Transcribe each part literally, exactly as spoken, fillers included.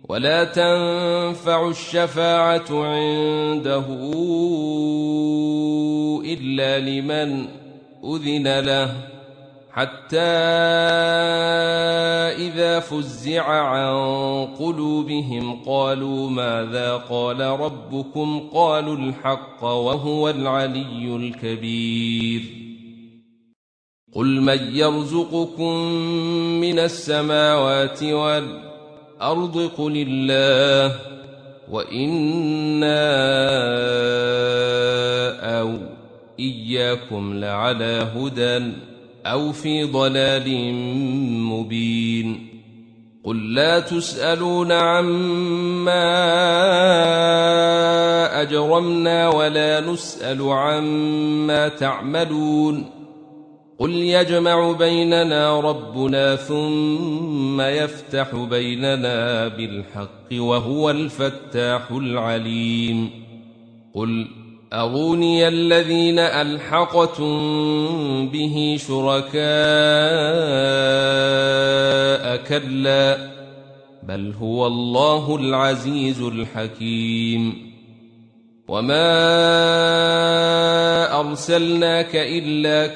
ولا تنفع الشفاعة عنده إلا لمن أذن له، حتى إذا فزع عن قلوبهم قالوا ماذا قال ربكم؟ قالوا الحق وهو العلي الكبير. قل من يرزقكم من السماوات والأرض؟ قل الله، وإنا أو إياكم لعلى هدى أو في ضلال مبين. قل لا تسألون عما أجرمنا ولا نسأل عما تعملون. قل يجمع بيننا ربنا ثم يفتح بيننا بالحق وهو الفتاح العليم. قل أروني الذين ألحقتم به شركاء، كلا بل هو الله العزيز الحكيم. وما أرسلناك إلا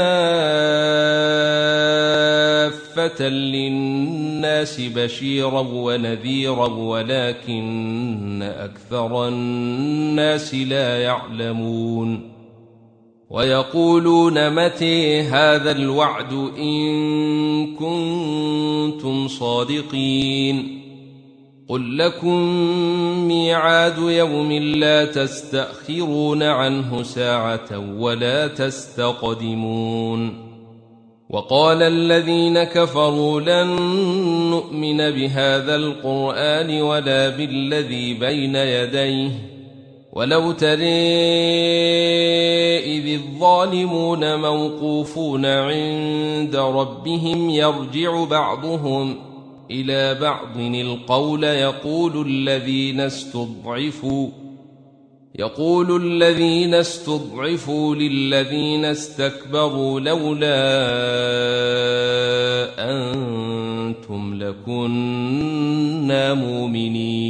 كافة للناس بشيرا ونذيرا ولكن أكثر الناس لا يعلمون. ويقولون متى هذا الوعد إن كنتم صادقين؟ قل لكم ميعاد يوم لا تستأخرون عنه ساعة ولا تستقدمون. وقال الذين كفروا لن نؤمن بهذا القرآن ولا بالذي بين يديه ولو ترى إذ الظالمون موقوفون عند ربهم يرجع بعضهم إلى بعض القول يقول الذين استضعفوا يقول الذين استضعفوا للذين استكبروا لولا أنتم لكنا مؤمنين.